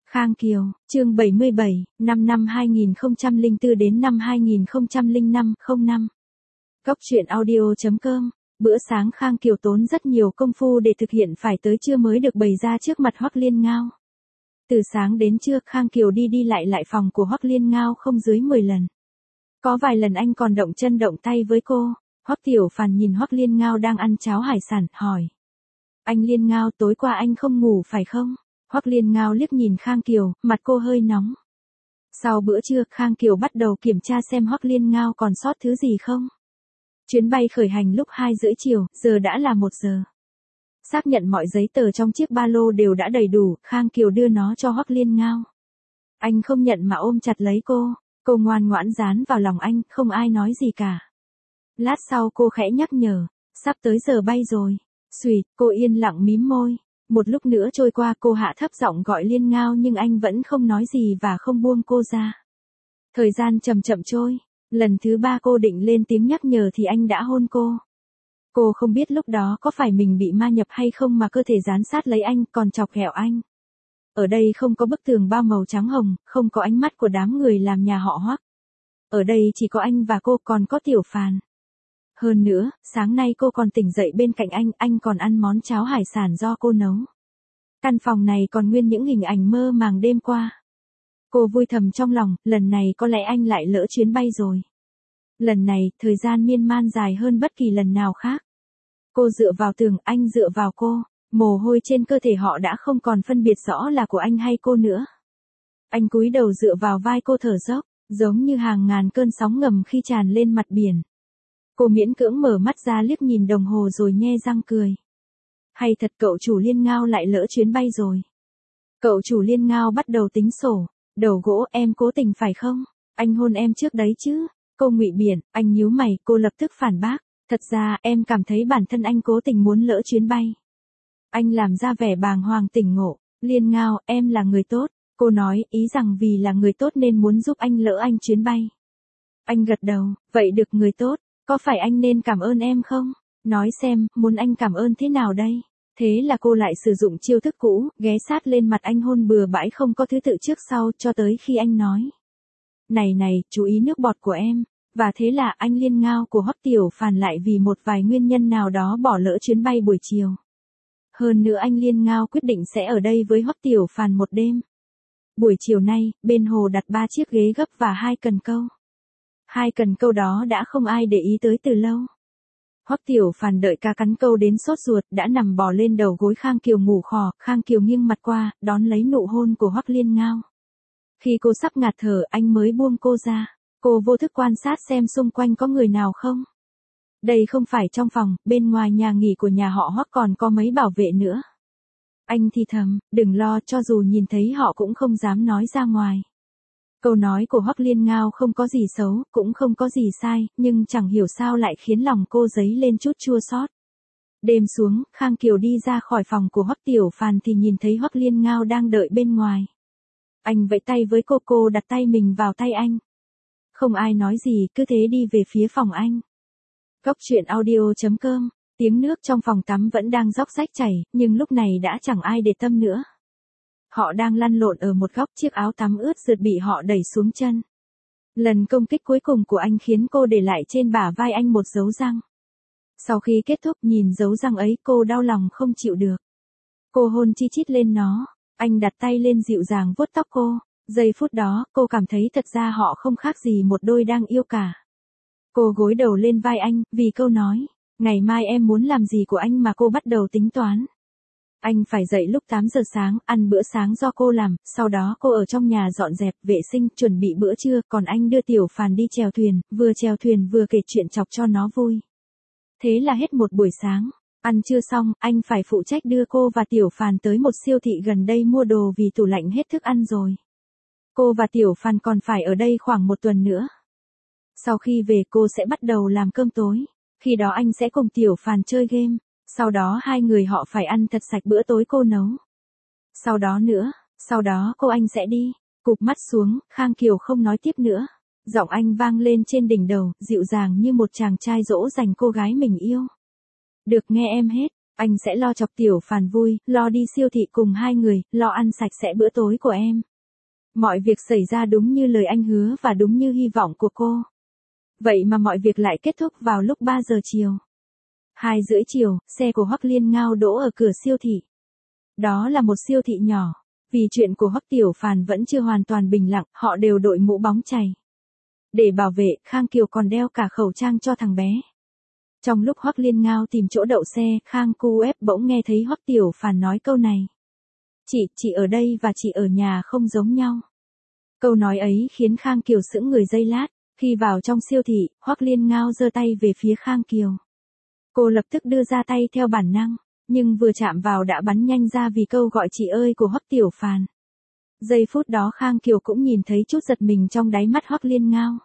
Khang Kiều, chương 77, năm 2004 đến năm 2005, 05. Cốc truyện audio.com. Bữa sáng Khang Kiều tốn rất nhiều công phu để thực hiện phải tới trưa mới được bày ra trước mặt Hoắc Liên Ngao. Từ sáng đến trưa Khang Kiều đi đi lại phòng của Hoắc Liên Ngao không dưới 10 lần. Có vài lần anh còn động chân động tay với cô. Hoắc Tiểu Phàn nhìn Hoắc Liên Ngao đang ăn cháo hải sản, hỏi. Anh Liên Ngao, tối qua anh không ngủ phải không? Hoắc Liên Ngao liếc nhìn Khang Kiều, mặt cô hơi nóng. Sau bữa trưa, Khang Kiều bắt đầu kiểm tra xem Hoắc Liên Ngao còn sót thứ gì không. Chuyến bay khởi hành lúc 2 rưỡi chiều, giờ đã là 1 giờ. Xác nhận mọi giấy tờ trong chiếc ba lô đều đã đầy đủ, Khang Kiều đưa nó cho Hoắc Liên Ngao. Anh không nhận mà ôm chặt lấy cô ngoan ngoãn dán vào lòng anh, không ai nói gì cả. Lát sau cô khẽ nhắc nhở, sắp tới giờ bay rồi. Xuỵt, cô yên lặng mím môi. Một lúc nữa trôi qua, cô hạ thấp giọng gọi Liên Ngao nhưng anh vẫn không nói gì và không buông cô ra. Thời gian chậm chậm trôi, lần thứ 3 cô định lên tiếng nhắc nhở thì anh đã hôn cô. Cô không biết lúc đó có phải mình bị ma nhập hay không mà cơ thể dán sát lấy anh, còn chọc ghẹo anh. Ở đây không có bức tường bao màu trắng hồng, không có ánh mắt của đám người làm nhà họ Hoắc. Ở đây chỉ có anh và cô, còn có Tiểu Phàn. Hơn nữa, sáng nay cô còn tỉnh dậy bên cạnh anh còn ăn món cháo hải sản do cô nấu. Căn phòng này còn nguyên những hình ảnh mơ màng đêm qua. Cô vui thầm trong lòng, lần này có lẽ anh lại lỡ chuyến bay rồi. Lần này, thời gian miên man dài hơn bất kỳ lần nào khác. Cô dựa vào tường, anh dựa vào cô. Mồ hôi trên cơ thể họ đã không còn phân biệt rõ là của anh hay cô nữa. Anh cúi đầu dựa vào vai cô thở dốc, giống như hàng ngàn cơn sóng ngầm khi tràn lên mặt biển. Cô miễn cưỡng mở mắt ra liếc nhìn đồng hồ rồi nhe răng cười. Hay thật, cậu chủ Liên Ngao lại lỡ chuyến bay rồi. Cậu chủ Liên Ngao bắt đầu tính sổ. Đầu gỗ, em cố tình phải không? Anh hôn em trước đấy chứ? Cô ngụy biện, anh nhíu mày, cô lập tức phản bác. Thật ra, em cảm thấy bản thân anh cố tình muốn lỡ chuyến bay. Anh làm ra vẻ bàng hoàng tỉnh ngộ. Liên Ngao, em là người tốt. Cô nói, ý rằng vì là người tốt nên muốn giúp anh lỡ anh chuyến bay. Anh gật đầu, vậy được người tốt. Có phải anh nên cảm ơn em không? Nói xem, muốn anh cảm ơn thế nào đây? Thế là cô lại sử dụng chiêu thức cũ, ghé sát lên mặt anh hôn bừa bãi không có thứ tự trước sau cho tới khi anh nói. Này, chú ý nước bọt của em. Và thế là anh Liên Ngao của Hoắc Tiểu Phàn lại vì một vài nguyên nhân nào đó bỏ lỡ chuyến bay buổi chiều. Hơn nữa anh Liên Ngao quyết định sẽ ở đây với Hoắc Tiểu Phàn một đêm. Buổi chiều nay, bên hồ đặt 3 chiếc ghế gấp và 2 cần câu. 2 cần câu đó đã không ai để ý tới từ lâu. Hoắc Tiểu Phàn đợi cá cắn câu đến sốt ruột, đã nằm bò lên đầu gối Khang Kiều ngủ khò. Khang Kiều nghiêng mặt qua, đón lấy nụ hôn của Hoắc Liên Ngao. Khi cô sắp ngạt thở, anh mới buông cô ra. Cô vô thức quan sát xem xung quanh có người nào không. Đây không phải trong phòng, bên ngoài nhà nghỉ của nhà họ Hoắc còn có mấy bảo vệ nữa. Anh thì thầm, đừng lo, cho dù nhìn thấy họ cũng không dám nói ra ngoài. Câu nói của Hoắc Liên Ngao không có gì xấu, cũng không có gì sai, nhưng chẳng hiểu sao lại khiến lòng cô dấy lên chút chua xót. Đêm xuống, Khang Kiều đi ra khỏi phòng của Hoắc Tiểu Phàn thì nhìn thấy Hoắc Liên Ngao đang đợi bên ngoài. Anh vẫy tay với cô đặt tay mình vào tay anh. Không ai nói gì, cứ thế đi về phía phòng anh. Cốc truyện audio.com. Tiếng nước trong phòng tắm vẫn đang róc rách chảy, nhưng lúc này đã chẳng ai để tâm nữa. Họ đang lăn lộn ở một góc, chiếc áo tắm ướt rượt bị họ đẩy xuống chân. Lần công kích cuối cùng của anh khiến cô để lại trên bả vai anh một dấu răng. Sau khi kết thúc nhìn dấu răng ấy, cô đau lòng không chịu được. Cô hôn chi chít lên nó, anh đặt tay lên dịu dàng vuốt tóc cô. Giây phút đó, cô cảm thấy thật ra họ không khác gì một đôi đang yêu cả. Cô gối đầu lên vai anh, vì câu nói, ngày mai em muốn làm gì của anh mà cô bắt đầu tính toán. Anh phải dậy lúc 8 giờ sáng, ăn bữa sáng do cô làm, sau đó cô ở trong nhà dọn dẹp, vệ sinh, chuẩn bị bữa trưa, còn anh đưa Tiểu Phàn đi chèo thuyền, vừa chèo thuyền vừa kể chuyện chọc cho nó vui. Thế là hết một buổi sáng. Ăn trưa xong, anh phải phụ trách đưa cô và Tiểu Phàn tới một siêu thị gần đây mua đồ vì tủ lạnh hết thức ăn rồi. Cô và Tiểu Phàn còn phải ở đây khoảng 1 tuần nữa. Sau khi về cô sẽ bắt đầu làm cơm tối. Khi đó anh sẽ cùng Tiểu Phàn chơi game. Sau đó 2 người họ phải ăn thật sạch bữa tối cô nấu. Sau đó cô anh sẽ đi. Cụp mắt xuống, Khang Kiều không nói tiếp nữa. Giọng anh vang lên trên đỉnh đầu, dịu dàng như một chàng trai dỗ dành cô gái mình yêu. Được nghe em hết. Anh sẽ lo chọc Tiểu Phàn vui, lo đi siêu thị cùng hai người, lo ăn sạch sẽ bữa tối của em. Mọi việc xảy ra đúng như lời anh hứa và đúng như hy vọng của cô. Vậy mà mọi việc lại kết thúc vào lúc 3 giờ chiều. 2 rưỡi chiều, xe của Hoắc Liên Ngao đỗ ở cửa siêu thị. Đó là một siêu thị nhỏ. Vì chuyện của Hoắc Tiểu Phàn vẫn chưa hoàn toàn bình lặng, họ đều đội mũ bóng chày. Để bảo vệ, Khang Kiều còn đeo cả khẩu trang cho thằng bé. Trong lúc Hoắc Liên Ngao tìm chỗ đậu xe, Khang Cu Ép bỗng nghe thấy Hoắc Tiểu Phàn nói câu này. Chị ở đây và chị ở nhà không giống nhau. Câu nói ấy khiến Khang Kiều sững người giây lát. Khi vào trong siêu thị, Hoắc Liên Ngao giơ tay về phía Khang Kiều. Cô lập tức đưa ra tay theo bản năng, nhưng vừa chạm vào đã bắn nhanh ra vì câu gọi chị ơi của Hoắc Tiểu Phàn. Giây phút đó Khang Kiều cũng nhìn thấy chút giật mình trong đáy mắt Hoắc Liên Ngao.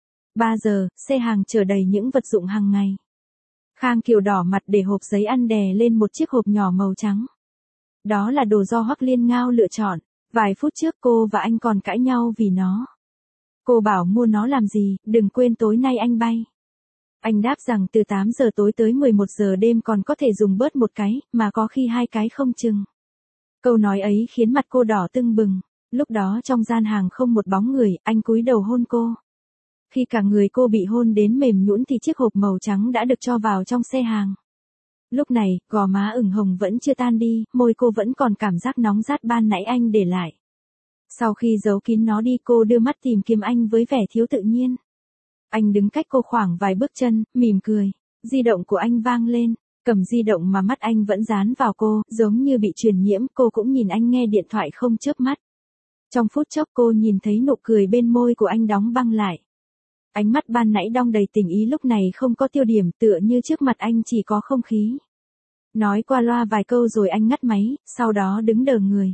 3 giờ, xe hàng chở đầy những vật dụng hàng ngày. Khang Kiều đỏ mặt để hộp giấy ăn đè lên một chiếc hộp nhỏ màu trắng. Đó là đồ do Hoắc Liên Ngao lựa chọn. Vài phút trước cô và anh còn cãi nhau vì nó. Cô bảo mua nó làm gì, đừng quên tối nay anh bay. Anh đáp rằng từ 8 giờ tối tới 11 giờ đêm còn có thể dùng bớt một cái, mà có khi hai cái không chừng. Câu nói ấy khiến mặt cô đỏ tưng bừng. Lúc đó trong gian hàng không một bóng người, anh cúi đầu hôn cô. Khi cả người cô bị hôn đến mềm nhũn thì chiếc hộp màu trắng đã được cho vào trong xe hàng. Lúc này, gò má ửng hồng vẫn chưa tan đi, môi cô vẫn còn cảm giác nóng rát ban nãy anh để lại. Sau khi giấu kín nó đi cô đưa mắt tìm kiếm anh với vẻ thiếu tự nhiên. Anh đứng cách cô khoảng vài bước chân, mỉm cười. Di động của anh vang lên, cầm di động mà mắt anh vẫn dán vào cô, giống như bị truyền nhiễm, cô cũng nhìn anh nghe điện thoại không chớp mắt. Trong phút chốc cô nhìn thấy nụ cười bên môi của anh đóng băng lại. Ánh mắt ban nãy đong đầy tình ý lúc này không có tiêu điểm, tựa như trước mặt anh chỉ có không khí. Nói qua loa vài câu rồi anh ngắt máy, sau đó đứng đờ người.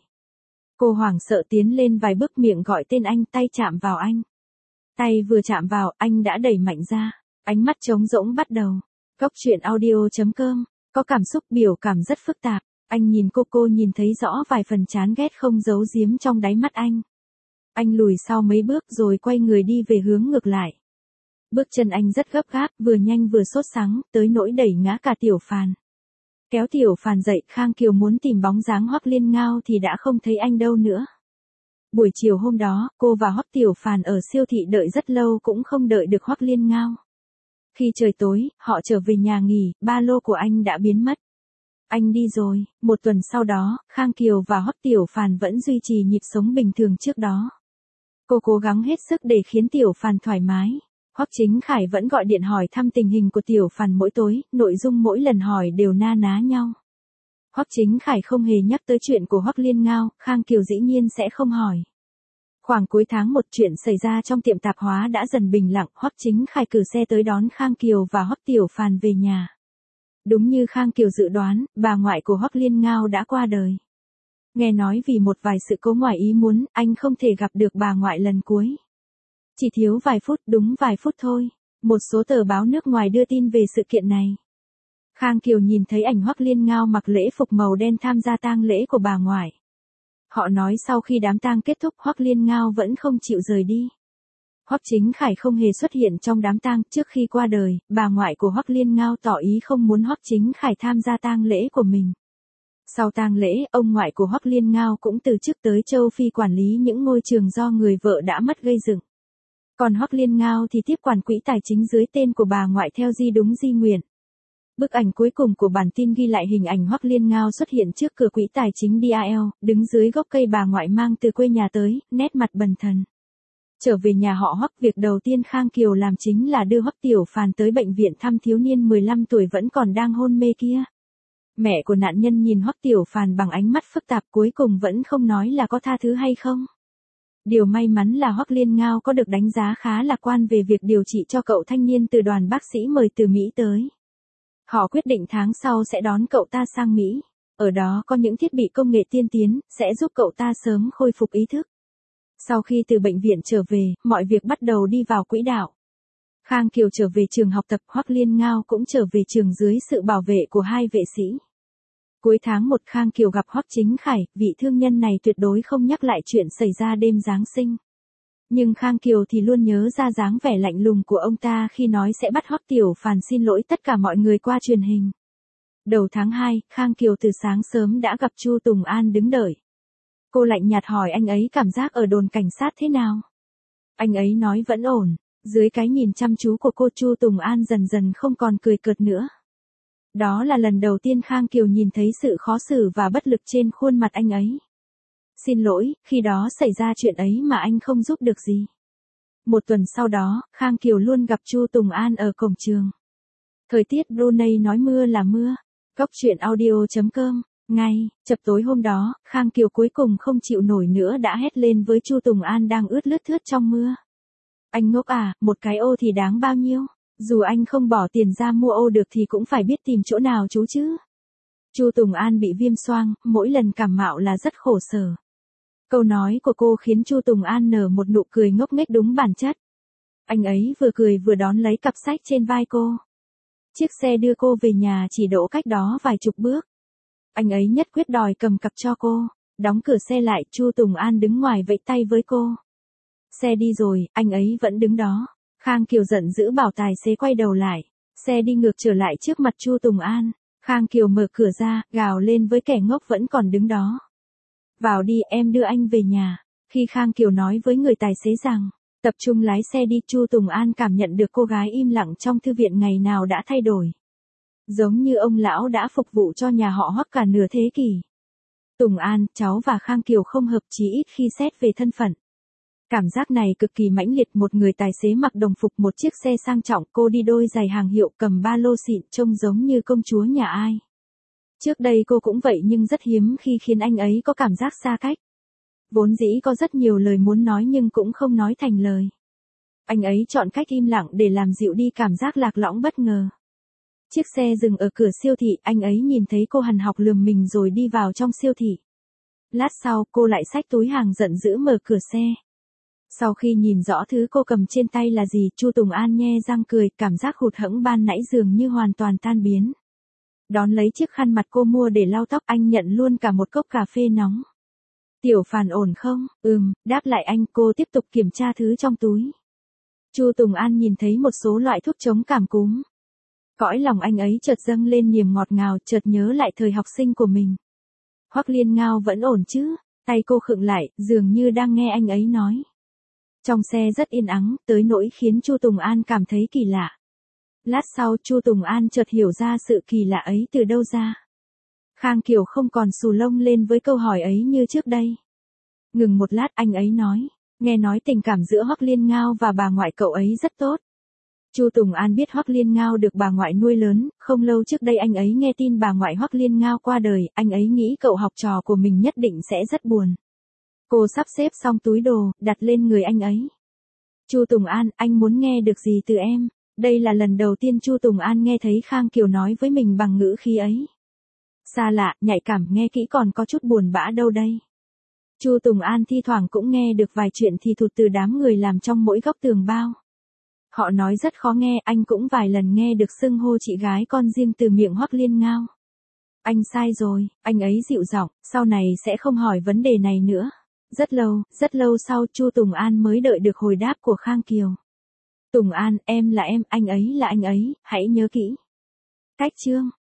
Cô hoảng sợ tiến lên vài bước, miệng gọi tên anh, tay chạm vào anh. Tay vừa chạm vào, anh đã đẩy mạnh ra. Ánh mắt trống rỗng bắt đầu. Cốc truyện audio.com. Có cảm xúc biểu cảm rất phức tạp. Anh nhìn cô nhìn thấy rõ vài phần chán ghét không giấu giếm trong đáy mắt anh. Anh lùi sau mấy bước rồi quay người đi về hướng ngược lại. Bước chân anh rất gấp gáp, vừa nhanh vừa sốt sắng, tới nỗi đẩy ngã cả Tiểu Phàn. Kéo Tiểu Phàn dậy, Khang Kiều muốn tìm bóng dáng Hoắc Liên Ngao thì đã không thấy anh đâu nữa. Buổi chiều hôm đó, cô và Hoắc Tiểu Phàn ở siêu thị đợi rất lâu cũng không đợi được Hoắc Liên Ngao. Khi trời tối, họ trở về nhà nghỉ, ba lô của anh đã biến mất. Anh đi rồi. Một tuần sau đó, Khang Kiều và Hoắc Tiểu Phàn vẫn duy trì nhịp sống bình thường trước đó. Cô cố gắng hết sức để khiến Tiểu Phàn thoải mái. Hoắc Chính Khải vẫn gọi điện hỏi thăm tình hình của Tiểu Phàn mỗi tối, nội dung mỗi lần hỏi đều na ná nhau. Hoắc Chính Khải không hề nhắc tới chuyện của Hoắc Liên Ngao, Khang Kiều dĩ nhiên sẽ không hỏi. Khoảng cuối tháng 1 chuyện xảy ra trong tiệm tạp hóa đã dần bình lặng, Hoắc Chính Khải cử xe tới đón Khang Kiều và Hoắc Tiểu Phàn về nhà. Đúng như Khang Kiều dự đoán, bà ngoại của Hoắc Liên Ngao đã qua đời. Nghe nói vì một vài sự cố ngoài ý muốn, anh không thể gặp được bà ngoại lần cuối. Chỉ thiếu vài phút, đúng vài phút thôi. Một số tờ báo nước ngoài đưa tin về sự kiện này. Khang Kiều nhìn thấy ảnh Hoắc Liên Ngao mặc lễ phục màu đen tham gia tang lễ của bà ngoại. Họ nói sau khi đám tang kết thúc Hoắc Liên Ngao vẫn không chịu rời đi. Hoắc Chính Khải không hề xuất hiện trong đám tang. Trước khi qua đời, bà ngoại của Hoắc Liên Ngao tỏ ý không muốn Hoắc Chính Khải tham gia tang lễ của mình. Sau tang lễ, ông ngoại của Hoắc Liên Ngao cũng từ chức tới châu Phi quản lý những ngôi trường do người vợ đã mất gây dựng. Còn Hoắc Liên Ngao thì tiếp quản quỹ tài chính dưới tên của bà ngoại theo di đúng di nguyện. Bức ảnh cuối cùng của bản tin ghi lại hình ảnh Hoắc Liên Ngao xuất hiện trước cửa quỹ tài chính DAL, đứng dưới gốc cây bà ngoại mang từ quê nhà tới, nét mặt bần thần. Trở về nhà họ Hoắc, việc đầu tiên Khang Kiều làm chính là đưa Hoắc Tiểu Phàn tới bệnh viện thăm thiếu niên 15 tuổi vẫn còn đang hôn mê kia. Mẹ của nạn nhân nhìn Hoắc Tiểu Phàn bằng ánh mắt phức tạp, cuối cùng vẫn không nói là có tha thứ hay không. Điều may mắn là Hoắc Liên Ngao có được đánh giá khá lạc quan về việc điều trị cho cậu thanh niên từ đoàn bác sĩ mời từ Mỹ tới. Họ quyết định tháng sau sẽ đón cậu ta sang Mỹ. Ở đó có những thiết bị công nghệ tiên tiến, sẽ giúp cậu ta sớm khôi phục ý thức. Sau khi từ bệnh viện trở về, mọi việc bắt đầu đi vào quỹ đạo. Khang Kiều trở về trường học tập, Hoắc Liên Ngao cũng trở về trường dưới sự bảo vệ của hai vệ sĩ. Cuối tháng 1 Khang Kiều gặp Hoắc Chính Khải, vị thương nhân này tuyệt đối không nhắc lại chuyện xảy ra đêm Giáng sinh. Nhưng Khang Kiều thì luôn nhớ ra dáng vẻ lạnh lùng của ông ta khi nói sẽ bắt Hoắc Tiểu Phàn xin lỗi tất cả mọi người qua truyền hình. Đầu tháng 2, Khang Kiều từ sáng sớm đã gặp Chu Tùng An đứng đợi. Cô lạnh nhạt hỏi anh ấy cảm giác ở đồn cảnh sát thế nào. Anh ấy nói vẫn ổn. Dưới cái nhìn chăm chú của cô, Chu Tùng An dần dần không còn cười cợt nữa. Đó là lần đầu tiên Khang Kiều nhìn thấy sự khó xử và bất lực trên khuôn mặt anh ấy. Xin lỗi, khi đó xảy ra chuyện ấy mà anh không giúp được gì. Một tuần sau đó, Khang Kiều luôn gặp Chu Tùng An ở cổng trường. Thời tiết Brunei nói mưa là mưa. Cốc truyện audio.com. Ngay, chập tối hôm đó, Khang Kiều cuối cùng không chịu nổi nữa đã hét lên với Chu Tùng An đang ướt lướt thướt trong mưa. Anh ngốc à, một cái ô thì đáng bao nhiêu? Dù anh không bỏ tiền ra mua ô được thì cũng phải biết tìm chỗ nào chú chứ. Chu Tùng An bị viêm xoang, mỗi lần cảm mạo là rất khổ sở. Câu nói của cô khiến Chu Tùng An nở một nụ cười ngốc nghếch đúng bản chất. Anh ấy vừa cười vừa đón lấy cặp sách trên vai cô. Chiếc xe đưa cô về nhà chỉ đỗ cách đó vài chục bước. Anh ấy nhất quyết đòi cầm cặp cho cô. Đóng cửa xe lại, Chu Tùng An đứng ngoài vẫy tay với cô. Xe đi rồi, anh ấy vẫn đứng đó. Khang Kiều giận dữ bảo tài xế quay đầu lại. Xe đi ngược trở lại trước mặt Chu Tùng An. Khang Kiều mở cửa ra, gào lên với kẻ ngốc vẫn còn đứng đó. Vào đi, em đưa anh về nhà. Khi Khang Kiều nói với người tài xế rằng, tập trung lái xe đi, Chu Tùng An cảm nhận được cô gái im lặng trong thư viện ngày nào đã thay đổi. Giống như ông lão đã phục vụ cho nhà họ Hoắc cả nửa thế kỷ. Tùng An, cháu và Khang Kiều không hợp chí ít khi xét về thân phận. Cảm giác này cực kỳ mãnh liệt, một người tài xế mặc đồng phục một chiếc xe sang trọng, cô đi đôi giày hàng hiệu cầm ba lô xịn trông giống như công chúa nhà ai. Trước đây cô cũng vậy nhưng rất hiếm khi khiến anh ấy có cảm giác xa cách. Vốn dĩ có rất nhiều lời muốn nói nhưng cũng không nói thành lời. Anh ấy chọn cách im lặng để làm dịu đi cảm giác lạc lõng bất ngờ. Chiếc xe dừng ở cửa siêu thị, anh ấy nhìn thấy cô hằn học lườm mình rồi đi vào trong siêu thị. Lát sau, cô lại xách túi hàng giận dữ mở cửa xe. Sau khi nhìn rõ thứ cô cầm trên tay là gì, Chu Tùng An nhe răng cười, cảm giác hụt hẫng ban nãy dường như hoàn toàn tan biến. Đón lấy chiếc khăn mặt cô mua để lau tóc, anh nhận luôn cả một cốc cà phê nóng. Tiểu Phàn ổn không? Đáp lại anh, cô tiếp tục kiểm tra thứ trong túi. Chu Tùng An nhìn thấy một số loại thuốc chống cảm cúm. Cõi lòng anh ấy chợt dâng lên niềm ngọt ngào, chợt nhớ lại thời học sinh của mình. Hoắc Liên Ngao vẫn ổn chứ? Tay cô khựng lại, dường như đang nghe anh ấy nói. Trong xe rất yên ắng, tới nỗi khiến Chu Tùng An cảm thấy kỳ lạ. Lát sau, Chu Tùng An chợt hiểu ra sự kỳ lạ ấy từ đâu ra. Khang Kiều không còn xù lông lên với câu hỏi ấy như trước đây. Ngừng một lát, anh ấy nói, nghe nói tình cảm giữa Hoắc Liên Ngao và bà ngoại cậu ấy rất tốt. Chu Tùng An biết Hoắc Liên Ngao được bà ngoại nuôi lớn, không lâu trước đây anh ấy nghe tin bà ngoại Hoắc Liên Ngao qua đời, anh ấy nghĩ cậu học trò của mình nhất định sẽ rất buồn. Cô sắp xếp xong túi đồ, đặt lên người anh ấy. Chu Tùng An, anh muốn nghe được gì từ em? Đây là lần đầu tiên Chu Tùng An nghe thấy Khang Kiều nói với mình bằng ngữ khí ấy. Xa lạ, nhạy cảm, nghe kỹ còn có chút buồn bã đâu đây. Chu Tùng An thi thoảng cũng nghe được vài chuyện thì thụt từ đám người làm trong mỗi góc tường bao. Họ nói rất khó nghe, anh cũng vài lần nghe được xưng hô chị gái con riêng từ miệng Hoắc Liên Ngao. Anh sai rồi, anh ấy dịu giọng, sau này sẽ không hỏi vấn đề này nữa. Rất lâu sau Chu Tùng An mới đợi được hồi đáp của Khang Kiều. Tùng An, em là em, anh ấy là anh ấy, hãy nhớ kỹ. Cách chương